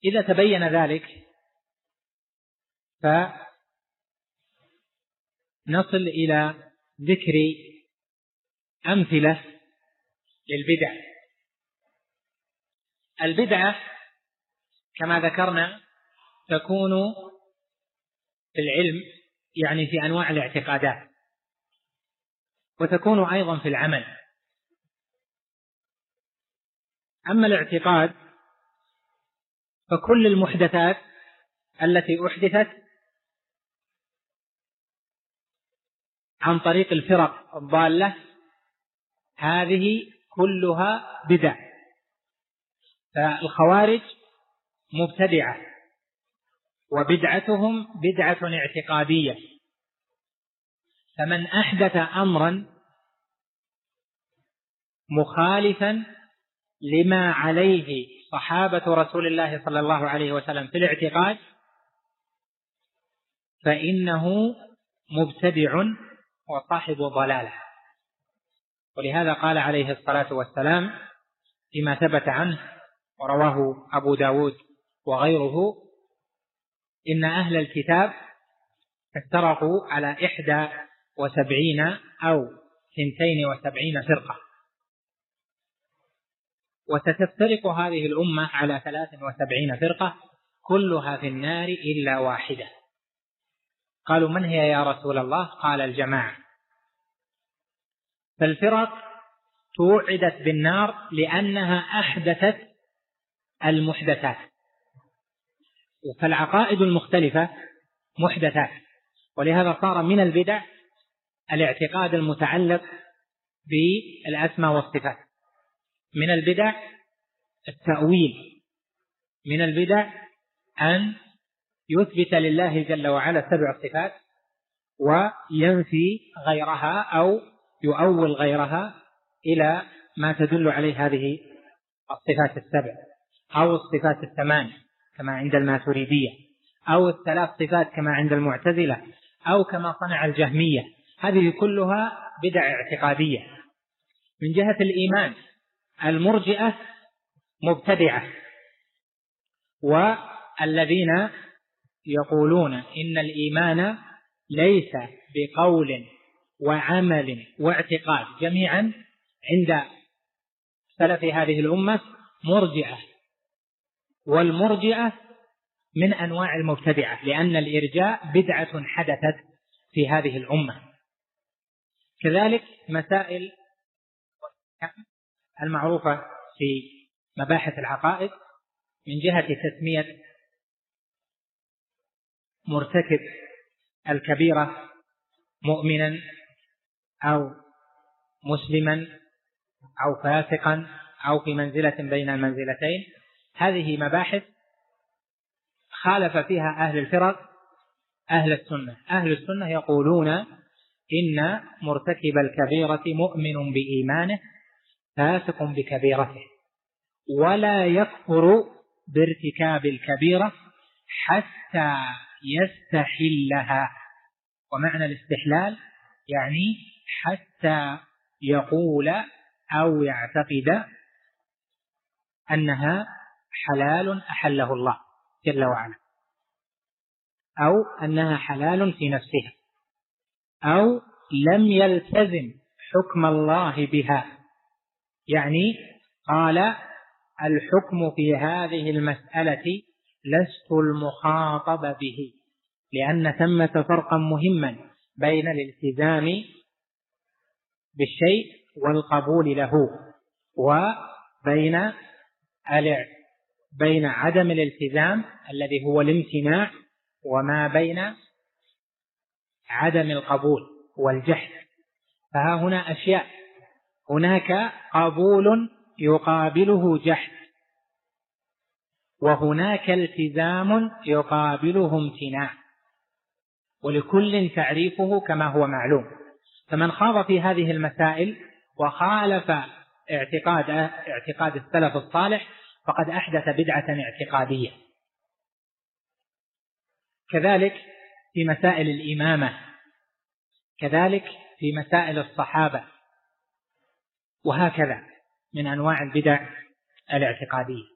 إذا تبين ذلك فنصل إلى ذكر أمثلة للبدع. البدعة كما ذكرنا تكون في العلم، يعني في أنواع الاعتقادات، وتكون أيضا في العمل. أما الاعتقاد فكل المحدثات التي أحدثت عن طريق الفرق الضالة هذه كلها بدع. فالخوارج مبتدعة، وبدعتهم بدعة اعتقادية. فمن أحدث أمرا مخالفا لما عليه صحابة رسول الله صلى الله عليه وسلم في الاعتقاد فإنه مبتدع وصاحب ضلالة. ولهذا قال عليه الصلاة والسلام فيما ثبت عنه ورواه أبو داود وغيره: إن أهل الكتاب افترقوا على 71 أو 72 فرقة، وستفترق هذه الأمة على 73 فرقة كلها في النار إلا واحدة. قالوا: من هي يا رسول الله؟ قال: الجماعة. فالفرق توعدت بالنار لأنها أحدثت المحدثات. فالعقائد المختلفة محدثات، ولهذا صار من البدع الاعتقاد المتعلق بالأسماء والصفات، من البدع التأويل، من البدع أن يثبت لله جل وعلا 7 صفات وينفي غيرها أو يؤول غيرها إلى ما تدل عليه هذه الصفات 7 أو الصفات 8 كما عند الماتريدية، أو 3 صفات كما عند المعتزلة، أو كما صنع الجهمية. هذه كلها بدع اعتقادية. من جهة الإيمان المرجئة مبتدعة، والذين يقولون إن الإيمان ليس بقول وعمل واعتقاد جميعا عند سلف هذه الأمة مرجئة. والمرجئة من أنواع المبتدعة، لأن الإرجاء بدعة حدثت في هذه الأمة. كذلك مسائل المعروفة في مباحث العقائد من جهة تسمية مرتكب الكبيرة مؤمنا أو مسلما أو فاسقا أو في منزلة بين المنزلتين. هذه مباحث خالف فيها أهل الفرق أهل السنة. أهل السنة يقولون إن مرتكب الكبيرة مؤمن بإيمانه فاسق بكبيرته، ولا يكفر بارتكاب الكبيرة حتى يستحلها. ومعنى الاستحلال يعني حتى يقول أو يعتقد أنها حلال أحله الله جل وعلا، أو أنها حلال في نفسها، أو لم يلتزم حكم الله بها. يعني قال: الحكم في هذه المسألة لست المخاطب به، لأن ثمة فرقا مهما بين الالتزام بالشيء والقبول له، وبين عدم الالتزام الذي هو الامتناع، وما بين عدم القبول والجحد. فها هنا أشياء: هناك قبول يقابله جحد، وهناك التزام يقابله امتناع، ولكل تعريفه كما هو معلوم. فمن خاض في هذه المسائل وخالف اعتقاد السلف الصالح فقد أحدث بدعة اعتقادية. كذلك في مسائل الإمامة، كذلك في مسائل الصحابة، وهكذا من أنواع البدع الاعتقادية.